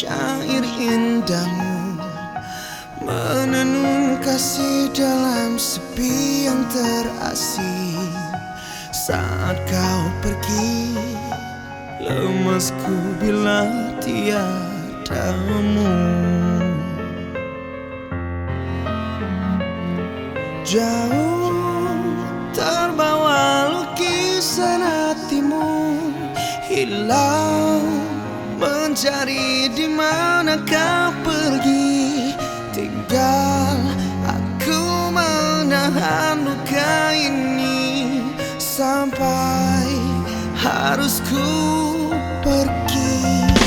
syair indahmu, menenun kasih dalam sepi yang terasing. Saat kau pergi, lemasku bila tiadamu. Jauh terbawa lukisan hatimu, hilang mencari di mana kau pergi. Tinggal aku menahan luka ini sampai harus ku pergi.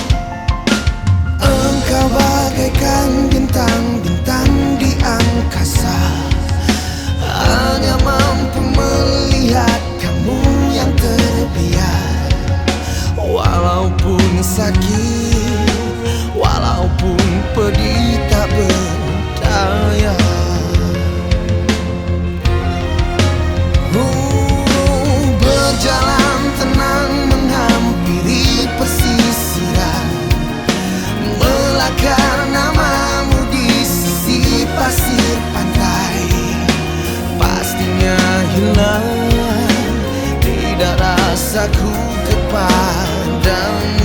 Engkau bagaikan bintang-bintang di angkasa, hanya mampu melihat kamu yang terbiar. Walaupun sakit, walaupun pedih tak berdaya, berjalan tenang menghampiri pesisiran, melakar namamu di sisi pasir pantai. Pastinya hilang tidak rasaku kepadamu.